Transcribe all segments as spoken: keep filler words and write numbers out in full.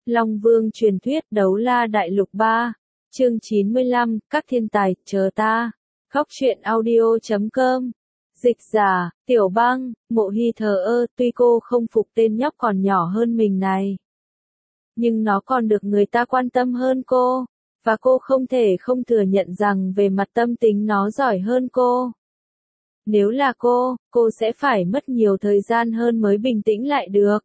Long Vương truyền thuyết Đấu La Đại Lục ba, chương chín mươi lăm, các thiên tài, chờ ta. Góc truyện audio chấm com. Dịch giả, Tiểu Băng, Mộ Hy thờ ơ, tuy cô không phục tên nhóc còn nhỏ hơn mình này. Nhưng nó còn được người ta quan tâm hơn cô, và cô không thể không thừa nhận rằng về mặt tâm tính nó giỏi hơn cô. Nếu là cô, cô sẽ phải mất nhiều thời gian hơn mới bình tĩnh lại được.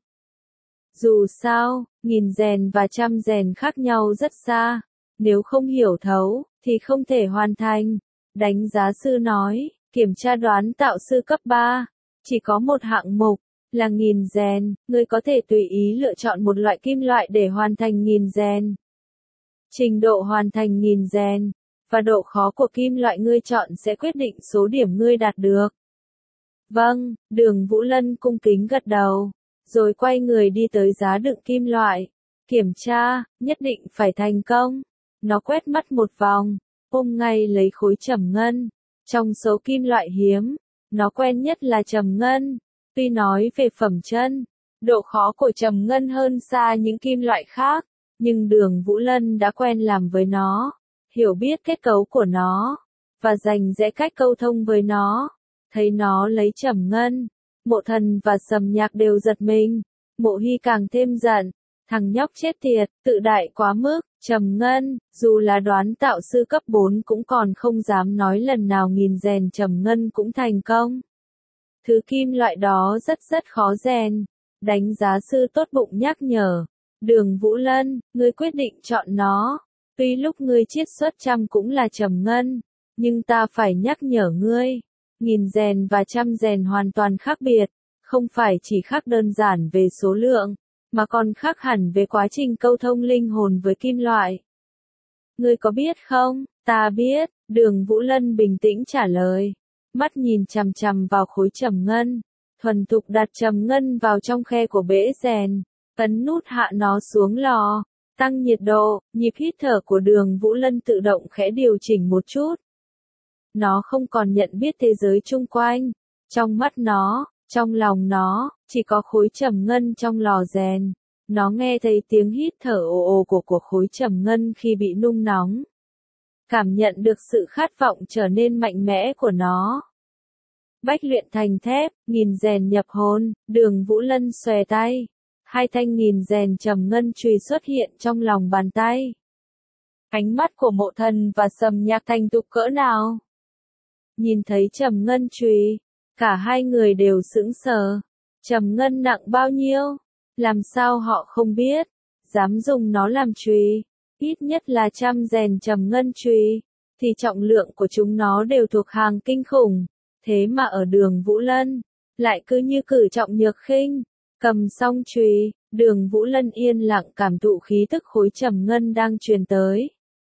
Dù sao, nghìn rèn và trăm rèn khác nhau rất xa, nếu không hiểu thấu, thì không thể hoàn thành. Đánh giá sư nói, kiểm tra đoán tạo sư cấp ba, chỉ có một hạng mục, là nghìn rèn, ngươi có thể tùy ý lựa chọn một loại kim loại để hoàn thành nghìn rèn. Trình độ hoàn thành nghìn rèn, và độ khó của kim loại ngươi chọn sẽ quyết định số điểm ngươi đạt được. Vâng, Đường Vũ Lân cung kính gật đầu, rồi quay người đi tới giá đựng kim loại. Kiểm tra, nhất định phải thành công. Nó quét mắt một vòng, ôm ngay lấy khối trầm ngân. Trong số kim loại hiếm, nó quen nhất là trầm ngân. Tuy nói về phẩm chân, độ khó của trầm ngân hơn xa những kim loại khác, nhưng Đường Vũ Lân đã quen làm với nó, hiểu biết kết cấu của nó, và dành dẽ cách câu thông với nó. Thấy nó lấy trầm ngân, Mộ Thần và Sầm Nhạc đều giật mình. Mộ Hy càng thêm giận, thằng nhóc chết tiệt, tự đại quá mức. Trầm ngân, dù là đoán tạo sư cấp bốn cũng còn không dám nói lần nào nghìn rèn trầm ngân cũng thành công. Thứ kim loại đó rất rất khó rèn. Đánh giá sư tốt bụng nhắc nhở, Đường Vũ Lân, ngươi quyết định chọn nó. Tuy lúc ngươi chiết xuất trăm cũng là trầm ngân, nhưng ta phải nhắc nhở ngươi. Nghìn rèn và trăm rèn hoàn toàn khác biệt, không phải chỉ khác đơn giản về số lượng, mà còn khác hẳn về quá trình câu thông linh hồn với kim loại. Ngươi có biết không? Ta biết, Đường Vũ Lân bình tĩnh trả lời. Mắt nhìn chằm chằm vào khối trầm ngân, thuần thục đặt trầm ngân vào trong khe của bể rèn, ấn nút hạ nó xuống lò, tăng nhiệt độ, nhịp hít thở của Đường Vũ Lân tự động khẽ điều chỉnh một chút. Nó không còn nhận biết thế giới chung quanh. Trong mắt nó, trong lòng nó, chỉ có khối trầm ngân trong lò rèn. Nó nghe thấy tiếng hít thở ồ ồ của của khối trầm ngân khi bị nung nóng. Cảm nhận được sự khát vọng trở nên mạnh mẽ của nó. Bách luyện thành thép, nghìn rèn nhập hồn, Đường Vũ Lân xòe tay. Hai thanh nghìn rèn trầm ngân chùy xuất hiện trong lòng bàn tay. Ánh mắt của Mộ Thần và Sầm Nhạc thành thục cỡ nào? Nhìn thấy trầm ngân chùy, cả hai người đều sững sờ. Trầm ngân nặng bao nhiêu? Làm sao họ không biết? Dám dùng nó làm chùy, ít nhất là trăm rèn trầm ngân chùy, thì trọng lượng của chúng nó đều thuộc hàng kinh khủng. Thế mà ở Đường Vũ Lân, lại cứ như cử trọng nhược khinh. Cầm xong chùy, Đường Vũ Lân yên lặng cảm thụ khí tức khối trầm ngân đang truyền tới.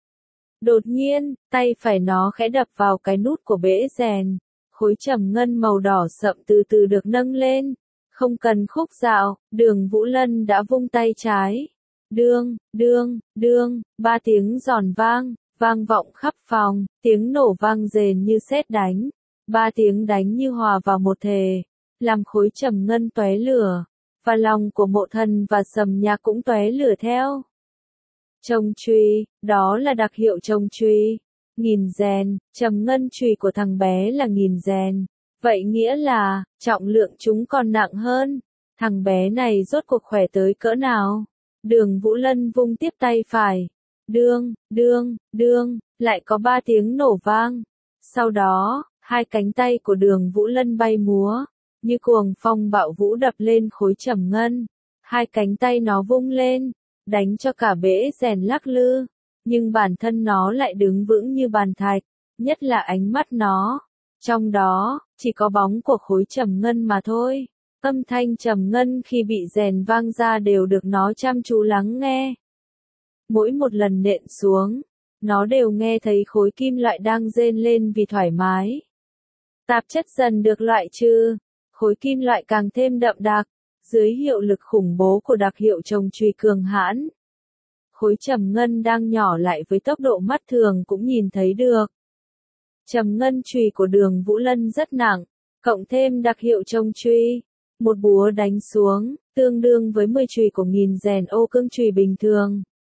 Đột nhiên, tay phải nó khẽ đập vào cái nút của bể rèn. Khối trầm ngân màu đỏ sậm từ từ được nâng lên. Không cần khúc dạo, Đường Vũ Lân đã vung tay trái. Đương, đương, đương, ba tiếng giòn vang, vang vọng khắp phòng, tiếng nổ vang rền như sét đánh. Ba tiếng đánh như hòa vào một thể, làm khối trầm ngân tóe lửa, và lòng của Mộ Thần và Sầm Nhạc cũng tóe lửa theo. Trồng chùy, đó là đặc hiệu trồng chùy. Nghìn rèn, trầm ngân chùy của thằng bé là nghìn rèn. Vậy nghĩa là, trọng lượng chúng còn nặng hơn. Thằng bé này rốt cuộc khỏe tới cỡ nào? Đường Vũ Lân vung tiếp tay phải. Đương, đương, đương, lại có ba tiếng nổ vang. Sau đó, hai cánh tay của Đường Vũ Lân bay múa, như cuồng phong bạo vũ đập lên khối trầm ngân. Hai cánh tay nó vung lên, đánh cho cả bể rèn lắc lư, nhưng bản thân nó lại đứng vững như bàn thạch, nhất là ánh mắt nó. Trong đó, chỉ có bóng của khối trầm ngân mà thôi. Âm thanh trầm ngân khi bị rèn vang ra đều được nó chăm chú lắng nghe. Mỗi một lần nện xuống, nó đều nghe thấy khối kim loại đang rên lên vì thoải mái. Tạp chất dần được loại trừ, khối kim loại càng thêm đậm đặc, dưới hiệu lực khủng bố của đặc hiệu trồng chùy cường hãn. Khối trầm ngân đang nhỏ lại với tốc độ mắt thường cũng nhìn thấy được. Trầm ngân chùy của Đường Vũ Lân rất nặng, cộng thêm đặc hiệu trồng chùy. Một búa đánh xuống, tương đương với mười chùy của nghìn rèn ô cương chùy bình thường.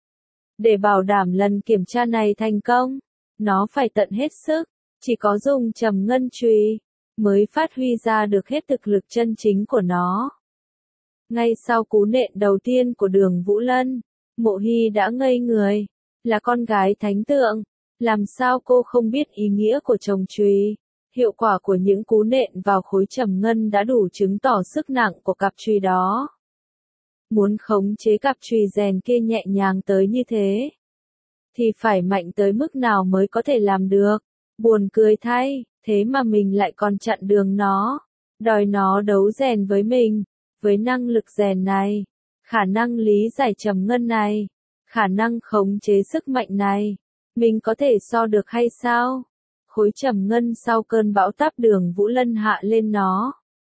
Để bảo đảm lần kiểm tra này thành công, nó phải tận hết sức, chỉ có dùng trầm ngân chùy mới phát huy ra được hết thực lực chân chính của nó. Ngay sau cú nện đầu tiên của Đường Vũ Lân, Mộ Hy đã ngây người, là con gái thánh tượng, làm sao cô không biết ý nghĩa của chồng chùy? Hiệu quả của những cú nện vào khối trầm ngân đã đủ chứng tỏ sức nặng của cặp chùy đó. Muốn khống chế cặp chùy rèn kia nhẹ nhàng tới như thế, thì phải mạnh tới mức nào mới có thể làm được. Buồn cười thay, thế mà mình lại còn chặn đường nó, đòi nó đấu rèn với mình. Với năng lực rèn này, khả năng lý giải trầm ngân này, khả năng khống chế sức mạnh này, mình có thể so được hay sao? Khối trầm ngân sau cơn bão táp Đường Vũ Lân hạ lên nó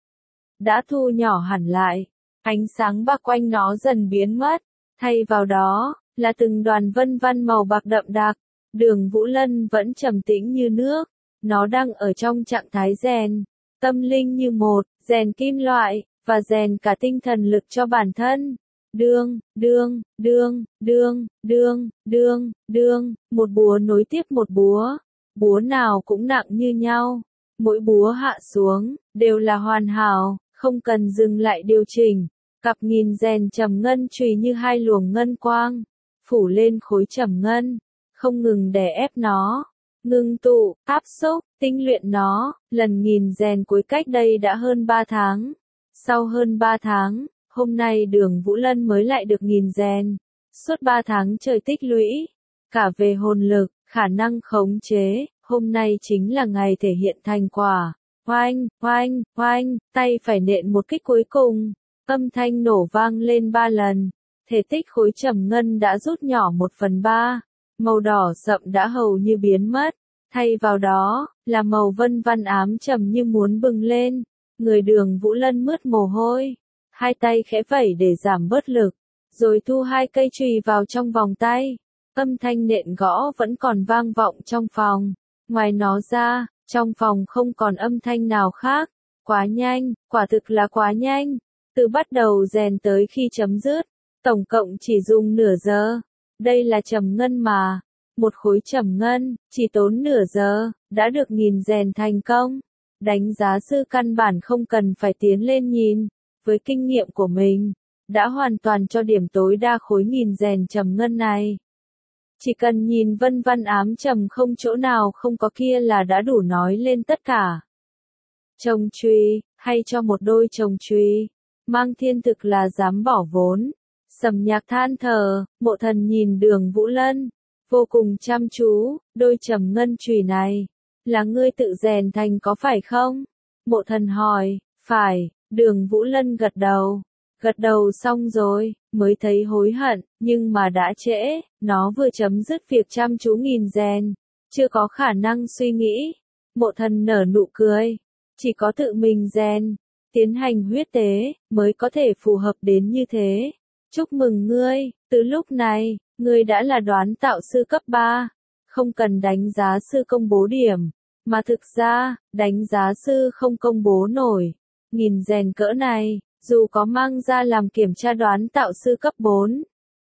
đã thu nhỏ hẳn lại, ánh sáng bạc quanh nó dần biến mất, thay vào đó là từng đoàn vân vân màu bạc đậm đặc. Đường Vũ Lân vẫn trầm tĩnh như nước, nó đang ở trong trạng thái rèn tâm linh như một, rèn kim loại và rèn cả tinh thần lực cho bản thân. Đương, đương, đương, đương, đương, đương, đương, một búa nối tiếp một búa, búa nào cũng nặng như nhau, mỗi búa hạ xuống đều là hoàn hảo, không cần dừng lại điều chỉnh. Cặp nghìn rèn trầm ngân chùy như hai luồng ngân quang, phủ lên khối trầm ngân, không ngừng đè ép nó, ngưng tụ, áp xúc, tinh luyện nó. Lần nghìn rèn cuối cách đây đã hơn ba tháng. Sau hơn ba tháng, hôm nay Đường Vũ Lân mới lại được nghìn rèn. Suốt ba tháng trời tích lũy, cả về hồn lực, khả năng khống chế, hôm nay chính là ngày thể hiện thành quả. Oanh, oanh, oanh, tay phải nện một kích cuối cùng, âm thanh nổ vang lên ba lần, thể tích khối trầm ngân đã rút nhỏ một phần ba, màu đỏ sậm đã hầu như biến mất, thay vào đó là màu vân vân ám trầm như muốn bừng lên. Người Đường Vũ Lân mướt mồ hôi, hai tay khẽ vẩy để giảm bớt lực, rồi thu hai cây chùy vào trong vòng tay. Âm thanh nện gõ vẫn còn vang vọng trong phòng, ngoài nó ra, trong phòng không còn âm thanh nào khác. Quá nhanh, quả thực là quá nhanh. Từ bắt đầu rèn tới khi chấm dứt, tổng cộng chỉ dùng nửa giờ. Đây là trầm ngân mà, một khối trầm ngân, chỉ tốn nửa giờ, đã được nghìn rèn thành công. Đánh giá sư căn bản không cần phải tiến lên nhìn, với kinh nghiệm của mình, đã hoàn toàn cho điểm tối đa khối nghìn rèn trầm ngân này. Chỉ cần nhìn vân vân ám trầm không chỗ nào không có kia là đã đủ nói lên tất cả. Chồng chùy, hay cho một đôi chồng chùy, Mang Thiên thực là dám bỏ vốn. Sầm Nhạc than thở, Mộ Thần nhìn Đường Vũ Lân, vô cùng chăm chú. Đôi trầm ngân chùy này, là ngươi tự rèn thành có phải không? Mộ Thần hỏi. Phải. Đường Vũ Lân gật đầu. Gật đầu xong rồi, mới thấy hối hận, nhưng mà đã trễ, nó vừa chấm dứt việc chăm chú nghìn rèn, chưa có khả năng suy nghĩ. Mộ Thần nở nụ cười, chỉ có tự mình rèn, tiến hành huyết tế, mới có thể phù hợp đến như thế. Chúc mừng ngươi, từ lúc này, ngươi đã là đoán tạo sư cấp ba, không cần đánh giá sư công bố điểm, mà thực ra, đánh giá sư không công bố nổi. Nghìn rèn cỡ này, dù có mang ra làm kiểm tra đoán tạo sư cấp bốn,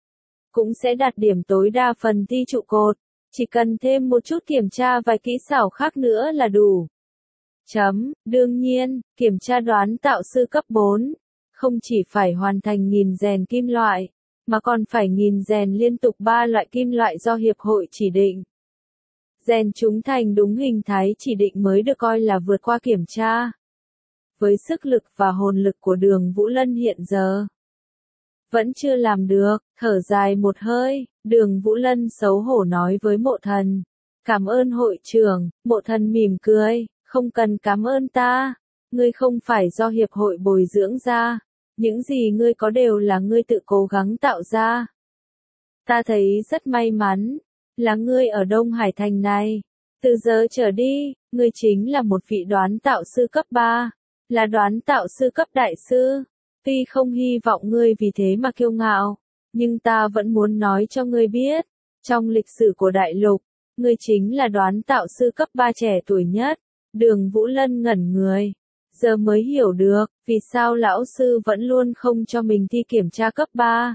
cũng sẽ đạt điểm tối đa phần thi trụ cột, chỉ cần thêm một chút kiểm tra vài kỹ xảo khác nữa là đủ. Chấm, đương nhiên, kiểm tra đoán tạo sư cấp bốn, không chỉ phải hoàn thành nghìn rèn kim loại, mà còn phải nghìn rèn liên tục ba loại kim loại do hiệp hội chỉ định. Rèn chúng thành đúng hình thái chỉ định mới được coi là vượt qua kiểm tra. Với sức lực và hồn lực của Đường Vũ Lân hiện giờ, vẫn chưa làm được. Thở dài một hơi, Đường Vũ Lân xấu hổ nói với Mộ Thần. Cảm ơn hội trưởng. Mộ Thần mỉm cười, không cần cảm ơn ta. Ngươi không phải do hiệp hội bồi dưỡng ra. Những gì ngươi có đều là ngươi tự cố gắng tạo ra. Ta thấy rất may mắn, là ngươi ở Đông Hải Thành này. Từ giờ trở đi, ngươi chính là một vị đoán tạo sư cấp ba. Là đoán tạo sư cấp đại sư. Tuy không hy vọng ngươi vì thế mà kiêu ngạo, nhưng ta vẫn muốn nói cho ngươi biết, trong lịch sử của đại lục, ngươi chính là đoán tạo sư cấp ba trẻ tuổi nhất. Đường Vũ Lân ngẩn người, giờ mới hiểu được, vì sao lão sư vẫn luôn không cho mình thi kiểm tra cấp ba.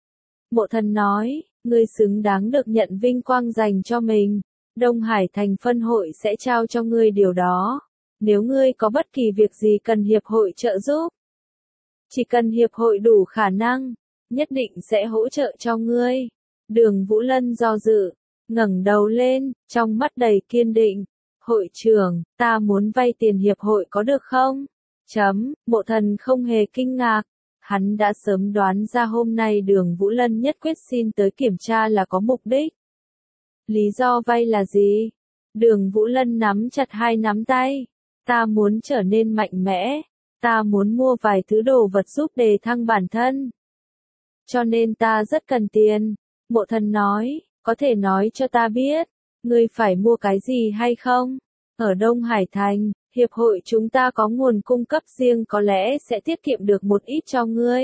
Mộ Thần nói, ngươi xứng đáng được nhận vinh quang dành cho mình. Đông Hải thành phân hội sẽ trao cho ngươi điều đó. Nếu ngươi có bất kỳ việc gì cần hiệp hội trợ giúp, chỉ cần hiệp hội đủ khả năng, nhất định sẽ hỗ trợ cho ngươi. Đường Vũ Lân do dự, ngẩng đầu lên, trong mắt đầy kiên định. Hội trưởng, ta muốn vay tiền hiệp hội có được không? Chấm, Mộ Thần không hề kinh ngạc. Hắn đã sớm đoán ra hôm nay Đường Vũ Lân nhất quyết xin tới kiểm tra là có mục đích. Lý do vay là gì? Đường Vũ Lân nắm chặt hai nắm tay. Ta muốn trở nên mạnh mẽ. Ta muốn mua vài thứ đồ vật giúp đề thăng bản thân. Cho nên ta rất cần tiền. Mộ Thần nói, có thể nói cho ta biết, ngươi phải mua cái gì hay không? Ở Đông Hải Thành, hiệp hội chúng ta có nguồn cung cấp riêng có lẽ sẽ tiết kiệm được một ít cho ngươi.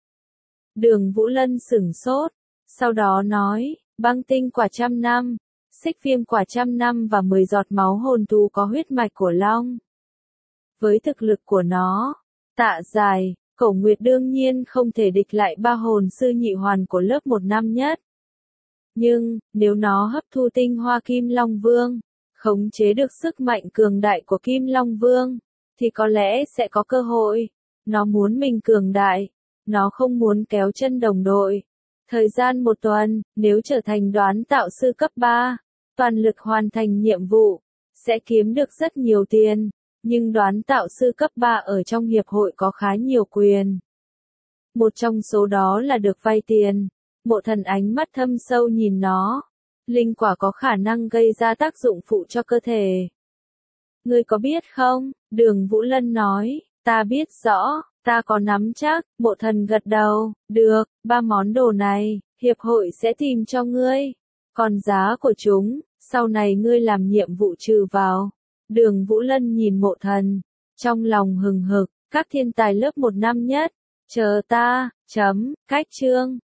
Đường Vũ Lân sửng sốt, sau đó nói, băng tinh quả trăm năm, xích viêm quả trăm năm và mười giọt máu hồn thú có huyết mạch của long. Với thực lực của nó, Tạ Dài, Cổ Nguyệt đương nhiên không thể địch lại ba hồn sư nhị hoàn của lớp một năm nhất. Nhưng, nếu nó hấp thu tinh hoa Kim Long Vương, khống chế được sức mạnh cường đại của Kim Long Vương, thì có lẽ sẽ có cơ hội. Nó muốn mình cường đại, nó không muốn kéo chân đồng đội. Thời gian một tuần, nếu trở thành đoán tạo sư cấp ba, toàn lực hoàn thành nhiệm vụ, sẽ kiếm được rất nhiều tiền. Nhưng đoán tạo sư cấp ba ở trong hiệp hội có khá nhiều quyền. Một trong số đó là được vay tiền. Mộ Thần ánh mắt thâm sâu nhìn nó. Linh quả có khả năng gây ra tác dụng phụ cho cơ thể. Ngươi có biết không? Đường Vũ Lân nói, ta biết rõ, ta có nắm chắc. Mộ Thần gật đầu, được, ba món đồ này, hiệp hội sẽ tìm cho ngươi. Còn giá của chúng, sau này ngươi làm nhiệm vụ trừ vào. Đường Vũ Lân nhìn Mộ Thần, trong lòng hừng hực, các thiên tài lớp một năm nhất, chờ ta, chấm, cách chương.